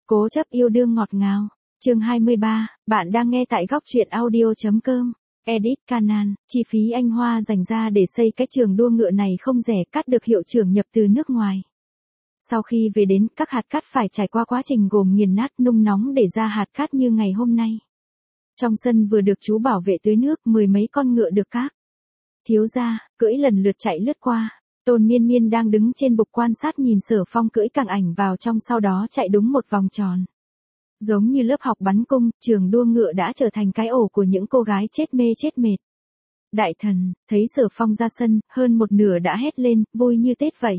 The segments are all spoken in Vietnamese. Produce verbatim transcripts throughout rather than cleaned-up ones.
Cố chấp yêu đương ngọt ngào. Chương hai mươi ba, bạn đang nghe tại góc truyện audio.com. Edit Canan, chi phí anh Hoa dành ra để xây cái trường đua ngựa này không rẻ, cát được hiệu trưởng nhập từ nước ngoài. Sau khi về đến, các hạt cát phải trải qua quá trình gồm nghiền nát, nung nóng để ra hạt cát như ngày hôm nay. Trong sân vừa được chú bảo vệ tưới nước, mười mấy con ngựa được các thiếu gia cưỡi lần lượt chạy lướt qua. Tôn Miên Miên đang đứng trên bục quan sát nhìn Sở Phong cưỡi càng ảnh vào trong, sau đó chạy đúng một vòng tròn. Giống như lớp học bắn cung, trường đua ngựa đã trở thành cái ổ của những cô gái chết mê chết mệt. Đại thần, thấy Sở Phong ra sân, hơn một nửa đã hét lên, vui như Tết vậy.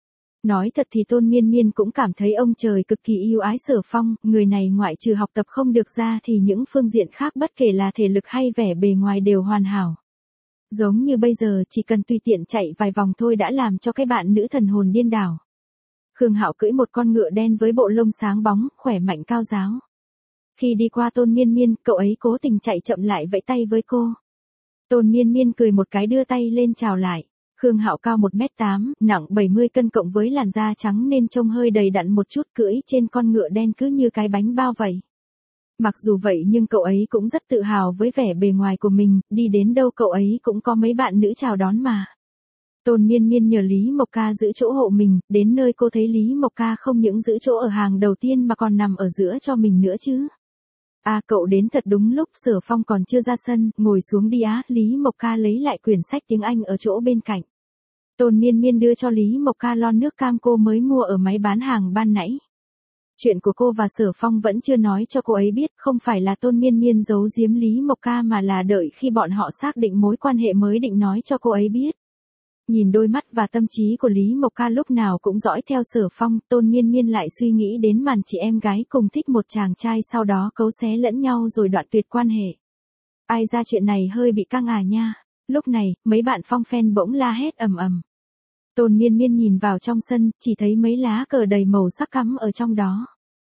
Nói thật thì Tôn Miên Miên cũng cảm thấy ông trời cực kỳ yêu ái Sở Phong, người này ngoại trừ học tập không được ra thì những phương diện khác bất kể là thể lực hay vẻ bề ngoài đều hoàn hảo. Giống như bây giờ chỉ cần tùy tiện chạy vài vòng thôi đã làm cho cái bạn nữ thần hồn điên đảo. Khương Hạo cưỡi một con ngựa đen với bộ lông sáng bóng, khỏe mạnh cao ráo. Khi đi qua Tôn Miên Miên, cậu ấy cố tình chạy chậm lại vẫy tay với cô. Tôn Miên Miên cười một cái đưa tay lên chào lại. Khương Hạo cao một mét tám, nặng bảy mươi cân cộng với làn da trắng nên trông hơi đầy đặn một chút, cưỡi trên con ngựa đen cứ như cái bánh bao vậy. Mặc dù vậy nhưng cậu ấy cũng rất tự hào với vẻ bề ngoài của mình, đi đến đâu cậu ấy cũng có mấy bạn nữ chào đón mà. Tôn Miên Miên nhờ Lý Mộc Ca giữ chỗ hộ mình, đến nơi cô thấy Lý Mộc Ca không những giữ chỗ ở hàng đầu tiên mà còn nằm ở giữa cho mình nữa chứ. À, cậu đến thật đúng lúc, Sở Phong còn chưa ra sân, ngồi xuống đi á. Lý Mộc Ca lấy lại quyển sách tiếng Anh ở chỗ bên cạnh. Tôn Miên Miên đưa cho Lý Mộc Ca lon nước cam cô mới mua ở máy bán hàng ban nãy. Chuyện của cô và Sở Phong vẫn chưa nói cho cô ấy biết, không phải là Tôn Miên Miên giấu giếm Lý Mộc Ca mà là đợi khi bọn họ xác định mối quan hệ mới định nói cho cô ấy biết. Nhìn đôi mắt và tâm trí của Lý Mộc Ca lúc nào cũng dõi theo Sở Phong, Tôn Miên Miên lại suy nghĩ đến màn chị em gái cùng thích một chàng trai sau đó cấu xé lẫn nhau rồi đoạn tuyệt quan hệ. Ai ra chuyện này hơi bị căng à nha. Lúc này, mấy bạn Phong fan bỗng la hét ầm ầm. Tôn Miên Miên nhìn vào trong sân, chỉ thấy mấy lá cờ đầy màu sắc cắm ở trong đó.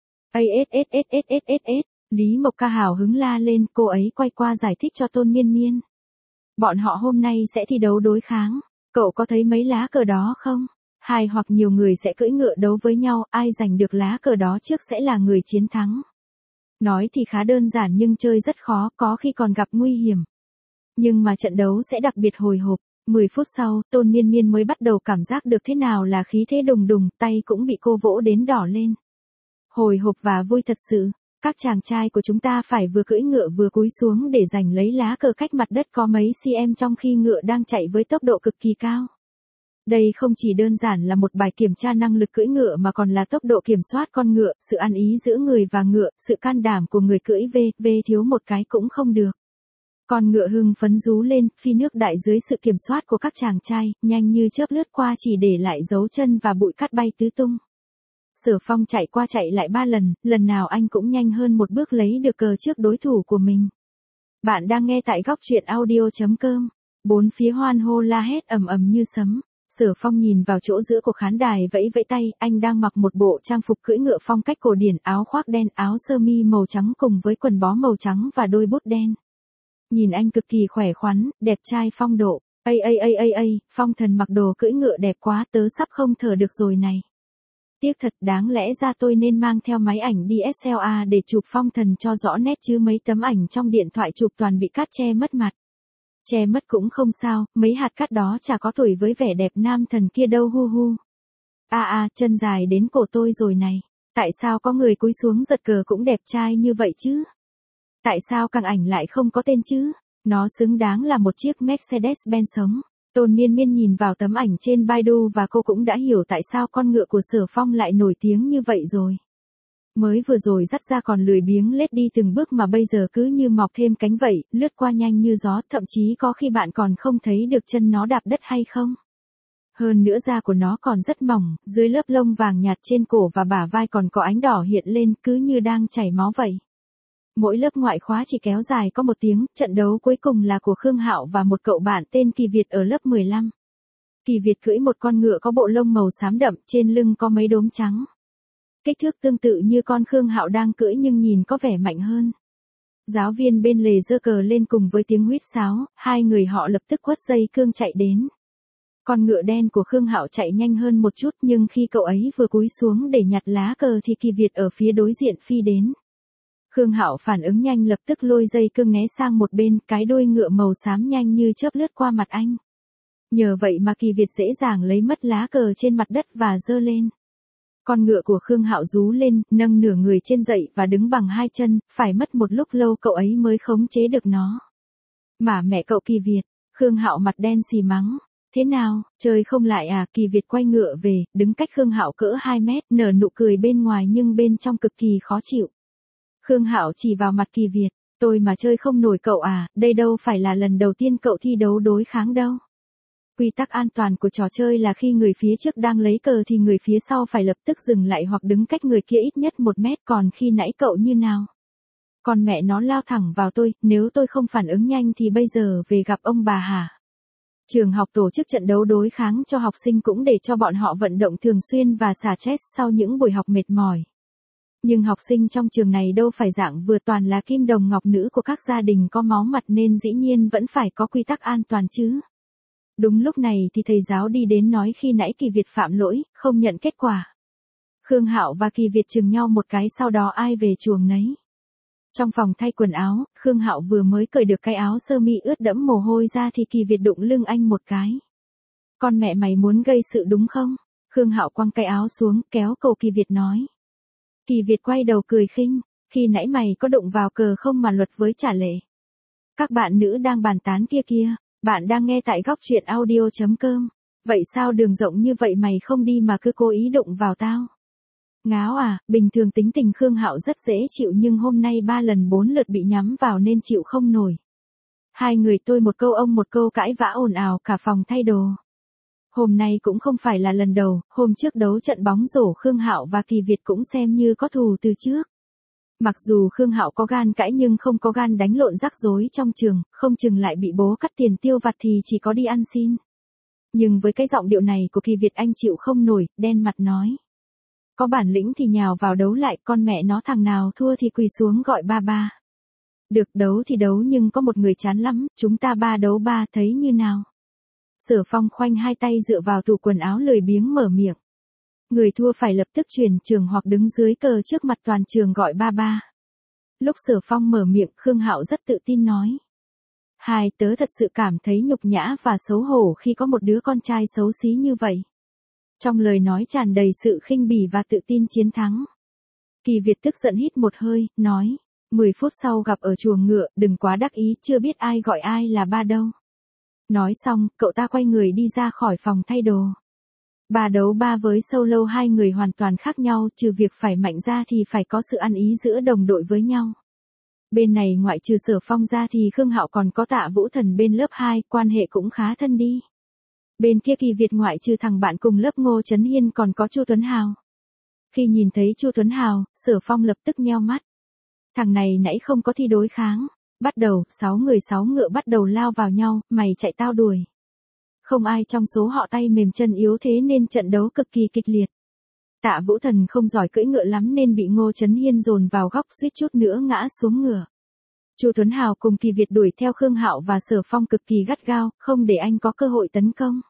Asssssss, Lý Mộc Ca hào hứng la lên, cô ấy quay qua giải thích cho Tôn Miên Miên. Bọn họ hôm nay sẽ thi đấu đối kháng. Cậu có thấy mấy lá cờ đó không? Hai hoặc nhiều người sẽ cưỡi ngựa đấu với nhau, ai giành được lá cờ đó trước sẽ là người chiến thắng. Nói thì khá đơn giản nhưng chơi rất khó, có khi còn gặp nguy hiểm. Nhưng mà trận đấu sẽ đặc biệt hồi hộp. mười phút sau, Tôn Miên Miên mới bắt đầu cảm giác được thế nào là khí thế đùng đùng, tay cũng bị cô vỗ đến đỏ lên. Hồi hộp và vui thật sự. Các chàng trai của chúng ta phải vừa cưỡi ngựa vừa cúi xuống để giành lấy lá cờ cách mặt đất có mấy cm trong khi ngựa đang chạy với tốc độ cực kỳ cao. Đây không chỉ đơn giản là một bài kiểm tra năng lực cưỡi ngựa mà còn là tốc độ kiểm soát con ngựa, sự ăn ý giữa người và ngựa, sự can đảm của người cưỡi v, v thiếu một cái cũng không được. Con ngựa hưng phấn rú lên, phi nước đại dưới sự kiểm soát của các chàng trai, nhanh như chớp lướt qua chỉ để lại dấu chân và bụi cát bay tứ tung. Sở Phong chạy qua chạy lại ba lần, lần nào anh cũng nhanh hơn một bước lấy được cờ trước đối thủ của mình. Bạn đang nghe tại góc truyện audio.com. Bốn phía hoan hô la hét ầm ầm như sấm. Sở Phong nhìn vào chỗ giữa của khán đài vẫy vẫy tay, anh đang mặc một bộ trang phục cưỡi ngựa phong cách cổ điển, áo khoác đen, áo sơ mi màu trắng cùng với quần bó màu trắng và đôi bút đen. Nhìn anh cực kỳ khỏe khoắn, đẹp trai phong độ. Ây ây ây ây ây, Phong thần mặc đồ cưỡi ngựa đẹp quá, tớ sắp không thở được rồi này. Tiếc thật, đáng lẽ ra tôi nên mang theo máy ảnh đê ét lờ rờ để chụp Phong thần cho rõ nét chứ mấy tấm ảnh trong điện thoại chụp toàn bị cát che mất mặt. Che mất cũng không sao, mấy hạt cát đó chả có tuổi với vẻ đẹp nam thần kia đâu hu hu. A a, chân dài đến cổ tôi rồi này. Tại sao có người cúi xuống giật cờ cũng đẹp trai như vậy chứ? Tại sao càng ảnh lại không có tên chứ? Nó xứng đáng là một chiếc Mercedes-Benz sống. Tôn Miên Miên nhìn vào tấm ảnh trên Baidu và cô cũng đã hiểu tại sao con ngựa của Sở Phong lại nổi tiếng như vậy rồi. Mới vừa rồi dắt ra còn lười biếng lết đi từng bước mà bây giờ cứ như mọc thêm cánh vậy, lướt qua nhanh như gió, thậm chí có khi bạn còn không thấy được chân nó đạp đất hay không. Hơn nữa da của nó còn rất mỏng, dưới lớp lông vàng nhạt trên cổ và bả vai còn có ánh đỏ hiện lên cứ như đang chảy máu vậy. Mỗi lớp ngoại khóa chỉ kéo dài có một tiếng, trận đấu cuối cùng là của Khương Hạo và một cậu bạn tên Kỳ Việt ở lớp mười lăm. Kỳ Việt cưỡi một con ngựa có bộ lông màu xám đậm, trên lưng có mấy đốm trắng. Kích thước tương tự như con Khương Hạo đang cưỡi nhưng nhìn có vẻ mạnh hơn. Giáo viên bên lề giơ cờ lên cùng với tiếng huýt sáo, hai người họ lập tức quất dây cương chạy đến. Con ngựa đen của Khương Hạo chạy nhanh hơn một chút, nhưng khi cậu ấy vừa cúi xuống để nhặt lá cờ thì Kỳ Việt ở phía đối diện phi đến. Khương Hạo phản ứng nhanh, lập tức lôi dây cương né sang một bên, cái đuôi ngựa màu xám nhanh như chớp lướt qua mặt anh. Nhờ vậy mà Kỳ Việt dễ dàng lấy mất lá cờ trên mặt đất và giơ lên. Con ngựa của Khương Hạo rú lên, nâng nửa người trên dậy và đứng bằng hai chân, phải mất một lúc lâu cậu ấy mới khống chế được nó. Mà mẹ cậu Kỳ Việt, Khương Hạo mặt đen xì mắng. Thế nào, chơi không lại à? Kỳ Việt quay ngựa về, đứng cách Khương Hạo cỡ hai mét, nở nụ cười bên ngoài nhưng bên trong cực kỳ khó chịu. Khương Hạo chỉ vào mặt Kỳ Việt, tôi mà chơi không nổi cậu à, đây đâu phải là lần đầu tiên cậu thi đấu đối kháng đâu. Quy tắc an toàn của trò chơi là khi người phía trước đang lấy cờ thì người phía sau phải lập tức dừng lại hoặc đứng cách người kia ít nhất một mét, còn khi nãy cậu như nào? Còn mẹ nó lao thẳng vào tôi, nếu tôi không phản ứng nhanh thì bây giờ về gặp ông bà hả? Trường học tổ chức trận đấu đối kháng cho học sinh cũng để cho bọn họ vận động thường xuyên và xả stress sau những buổi học mệt mỏi. Nhưng học sinh trong trường này đâu phải dạng vừa, toàn là kim đồng ngọc nữ của các gia đình có máu mặt nên dĩ nhiên vẫn phải có quy tắc an toàn chứ. Đúng lúc này thì thầy giáo đi đến nói khi nãy Kỳ Việt phạm lỗi, không nhận kết quả. Khương Hạo và Kỳ Việt chừng nhau một cái, sau đó ai về chuồng nấy. Trong phòng thay quần áo, Khương Hạo vừa mới cởi được cái áo sơ mi ướt đẫm mồ hôi ra thì Kỳ Việt đụng lưng anh một cái. Con mẹ mày muốn gây sự đúng không? Khương Hạo quăng cái áo xuống, kéo cầu Kỳ Việt nói. Kỳ Việt quay đầu cười khinh, khi nãy mày có đụng vào cờ không mà luật với trả lệ. Các bạn nữ đang bàn tán kia kia, bạn đang nghe tại góc truyện audio chấm com. Vậy sao đường rộng như vậy mày không đi mà cứ cố ý đụng vào tao? Ngáo à, bình thường tính tình Khương Hạo rất dễ chịu nhưng hôm nay ba lần bốn lượt bị nhắm vào nên chịu không nổi. Hai người tôi một câu ông một câu cãi vã ồn ào cả phòng thay đồ. Hôm nay cũng không phải là lần đầu, hôm trước đấu trận bóng rổ Khương Hạo và Kỳ Việt cũng xem như có thù từ trước. Mặc dù Khương Hạo có gan cãi nhưng không có gan đánh lộn rắc rối trong trường, không chừng lại bị bố cắt tiền tiêu vặt thì chỉ có đi ăn xin. Nhưng với cái giọng điệu này của Kỳ Việt anh chịu không nổi, đen mặt nói. Có bản lĩnh thì nhào vào đấu lại, con mẹ nó thằng nào thua thì quỳ xuống gọi ba ba. Được, đấu thì đấu nhưng có một người chán lắm, chúng ta ba đấu ba thấy như nào? Sở Phong khoanh hai tay dựa vào tủ quần áo lười biếng mở miệng. Người thua phải lập tức chuyển trường hoặc đứng dưới cờ trước mặt toàn trường gọi ba ba. Lúc Sở Phong mở miệng, Khương Hạo rất tự tin nói. Hai, tớ thật sự cảm thấy nhục nhã và xấu hổ khi có một đứa con trai xấu xí như vậy. Trong lời nói tràn đầy sự khinh bỉ và tự tin chiến thắng. Kỳ Việt tức giận hít một hơi, nói. Mười phút sau gặp ở chuồng ngựa, đừng quá đắc ý, chưa biết ai gọi ai là ba đâu. Nói xong, cậu ta quay người đi ra khỏi phòng thay đồ. Ba đấu ba với solo hai người hoàn toàn khác nhau, trừ việc phải mạnh ra thì phải có sự ăn ý giữa đồng đội với nhau. Bên này ngoại trừ Sở Phong ra thì Khương Hạo còn có Tạ Vũ Thần bên lớp hai, quan hệ cũng khá thân đi. Bên kia Kỳ Việt ngoại trừ thằng bạn cùng lớp Ngô Chấn Hiên còn có Chu Tuấn Hào. Khi nhìn thấy Chu Tuấn Hào, Sở Phong lập tức nheo mắt. Thằng này nãy không có thi đối kháng. Bắt đầu, sáu người sáu ngựa bắt đầu lao vào nhau, mày chạy tao đuổi. Không ai trong số họ tay mềm chân yếu thế nên trận đấu cực kỳ kịch liệt. Tạ Vũ Thần không giỏi cưỡi ngựa lắm nên bị Ngô Chấn Hiên dồn vào góc suýt chút nữa ngã xuống ngựa. Chu Tuấn Hào cùng Kỳ Việt đuổi theo Khương Hạo và Sở Phong cực kỳ gắt gao, không để anh có cơ hội tấn công.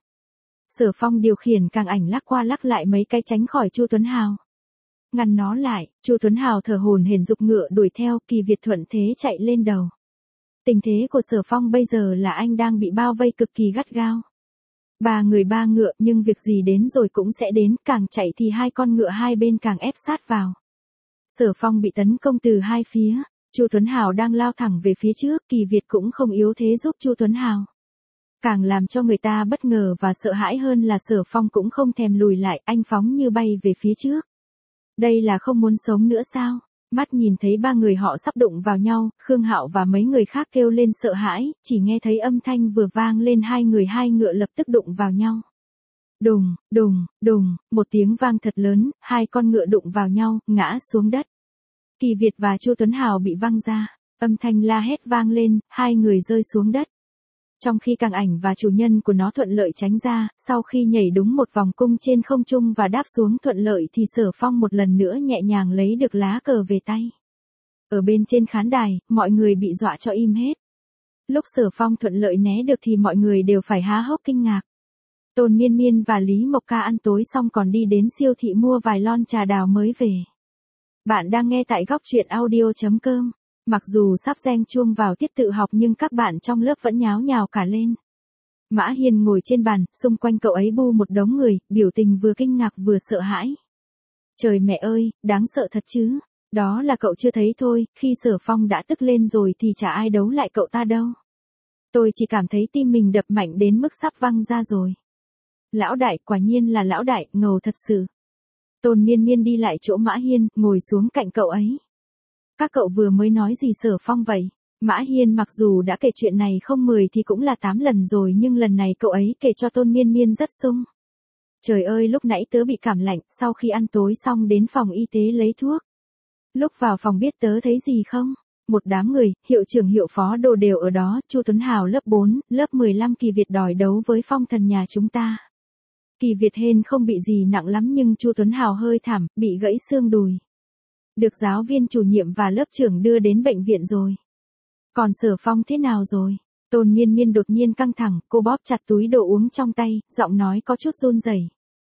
Sở Phong điều khiển càng ảnh lắc qua lắc lại mấy cái tránh khỏi Chu Tuấn Hào. Ngăn nó lại, Chu Tuấn Hào thở hổn hển giục ngựa đuổi theo, Kỳ Việt thuận thế chạy lên đầu. Tình thế của Sở Phong bây giờ là anh đang bị bao vây cực kỳ gắt gao. Ba người ba ngựa nhưng việc gì đến rồi cũng sẽ đến, càng chạy thì hai con ngựa hai bên càng ép sát vào. Sở Phong bị tấn công từ hai phía, Chu Tuấn Hào đang lao thẳng về phía trước, Kỳ Việt cũng không yếu thế giúp Chu Tuấn Hào. Càng làm cho người ta bất ngờ và sợ hãi hơn là Sở Phong cũng không thèm lùi lại, anh phóng như bay về phía trước. Đây là không muốn sống nữa sao? Mắt nhìn thấy ba người họ sắp đụng vào nhau, Khương Hạo và mấy người khác kêu lên sợ hãi, chỉ nghe thấy âm thanh vừa vang lên hai người hai ngựa lập tức đụng vào nhau. Đùng, đùng, đùng, một tiếng vang thật lớn, hai con ngựa đụng vào nhau, ngã xuống đất. Kỳ Việt và Chu Tuấn Hào bị văng ra, âm thanh la hét vang lên, hai người rơi xuống đất. Trong khi Càng Ảnh và chủ nhân của nó thuận lợi tránh ra, sau khi nhảy đúng một vòng cung trên không trung và đáp xuống thuận lợi thì Sở Phong một lần nữa nhẹ nhàng lấy được lá cờ về tay. Ở bên trên khán đài, mọi người bị dọa cho im hết. Lúc Sở Phong thuận lợi né được thì mọi người đều phải há hốc kinh ngạc. Tôn Miên Miên và Lý Mộc Ca ăn tối xong còn đi đến siêu thị mua vài lon trà đào mới về. Bạn đang nghe tại góc truyện audio.com. Mặc dù sắp reng chuông vào tiết tự học nhưng các bạn trong lớp vẫn nháo nhào cả lên. Mã Hiên ngồi trên bàn, xung quanh cậu ấy bu một đống người, biểu tình vừa kinh ngạc vừa sợ hãi. Trời mẹ ơi, đáng sợ thật chứ. Đó là cậu chưa thấy thôi, khi Sở Phong đã tức lên rồi thì chả ai đấu lại cậu ta đâu. Tôi chỉ cảm thấy tim mình đập mạnh đến mức sắp văng ra rồi. Lão đại, quả nhiên là lão đại, ngầu thật sự. Tôn Miên Miên đi lại chỗ Mã Hiên, ngồi xuống cạnh cậu ấy. Các cậu vừa mới nói gì Sở Phong vậy? Mã Hiên mặc dù đã kể chuyện này không mười thì cũng là tám lần rồi nhưng lần này cậu ấy kể cho Tôn Miên Miên rất sung. Trời ơi, lúc nãy tớ bị cảm lạnh, sau khi ăn tối xong đến phòng y tế lấy thuốc. Lúc vào phòng biết tớ thấy gì không? Một đám người, hiệu trưởng hiệu phó đồ đều ở đó, Chu Tuấn Hào lớp bốn, lớp mười lăm Kỳ Việt đòi đấu với Phong Thần nhà chúng ta. Kỳ Việt hên không bị gì nặng lắm nhưng Chu Tuấn Hào hơi thảm, bị gãy xương đùi. Được giáo viên chủ nhiệm và lớp trưởng đưa đến bệnh viện rồi. Còn Sở Phong thế nào rồi? Tôn Miên Miên đột nhiên căng thẳng, cô bóp chặt túi đồ uống trong tay, giọng nói có chút run rẩy.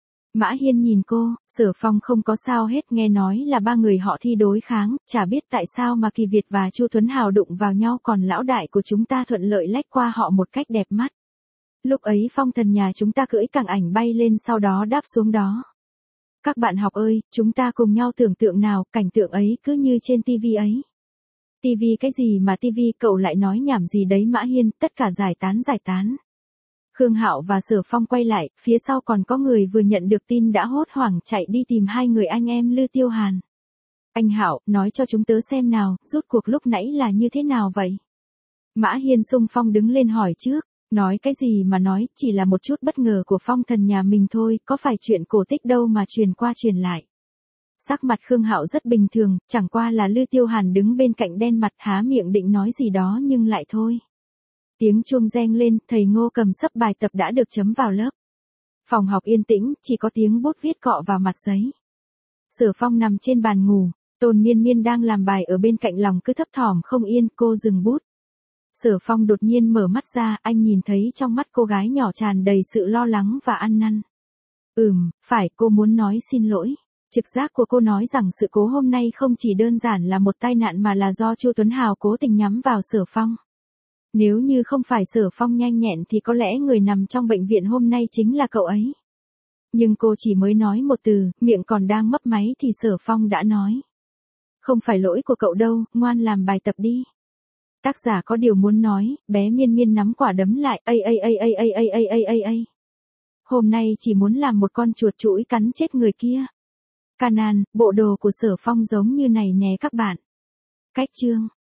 Mã Hiên nhìn cô, Sở Phong không có sao hết, nghe nói là ba người họ thi đối kháng, chả biết tại sao mà Kỳ Việt và Chu Tuấn Hào đụng vào nhau còn lão đại của chúng ta thuận lợi lách qua họ một cách đẹp mắt. Lúc ấy Phong Thần nhà chúng ta cưỡi cẳng ảnh bay lên sau đó đáp xuống đó. Các bạn học ơi, chúng ta cùng nhau tưởng tượng nào, cảnh tượng ấy cứ như trên tivi ấy. Tivi cái gì mà tivi, cậu lại nói nhảm gì đấy Mã Hiên, tất cả giải tán giải tán. Khương Hạo và Sở Phong quay lại, phía sau còn có người vừa nhận được tin đã hốt hoảng chạy đi tìm hai người anh em Lư Tiêu Hàn. Anh Hạo, nói cho chúng tớ xem nào, rút cuộc lúc nãy là như thế nào vậy? Mã Hiên xung phong đứng lên hỏi trước, nói cái gì mà nói, chỉ là một chút bất ngờ của Phong Thần nhà mình thôi, có phải chuyện cổ tích đâu mà truyền qua truyền lại. Sắc mặt Khương Hạo rất bình thường, chẳng qua là Lư Tiêu Hàn đứng bên cạnh đen mặt há miệng định nói gì đó nhưng lại thôi. Tiếng chuông reng lên, thầy Ngô cầm sấp bài tập đã được chấm vào lớp. Phòng học yên tĩnh, chỉ có tiếng bút viết cọ vào mặt giấy. Sở Phong nằm trên bàn ngủ, Tôn Miên Miên đang làm bài ở bên cạnh lòng cứ thấp thỏm không yên, cô dừng bút. Sở Phong đột nhiên mở mắt ra, anh nhìn thấy trong mắt cô gái nhỏ tràn đầy sự lo lắng và ăn năn. Ừm, phải, cô muốn nói xin lỗi. Trực giác của cô nói rằng sự cố hôm nay không chỉ đơn giản là một tai nạn mà là do Chu Tuấn Hào cố tình nhắm vào Sở Phong. Nếu như không phải Sở Phong nhanh nhẹn thì có lẽ người nằm trong bệnh viện hôm nay chính là cậu ấy. Nhưng cô chỉ mới nói một từ, miệng còn đang mấp máy thì Sở Phong đã nói. Không phải lỗi của cậu đâu, ngoan làm bài tập đi. Tác giả có điều muốn nói, bé Miên Miên nắm quả đấm lại, ây ây ây ây ây ây ây ây ây ây. Hôm nay chỉ muốn làm một con chuột chũi cắn chết người kia. Canan, bộ đồ của Sở Phong giống như này nè các bạn. Cách chương.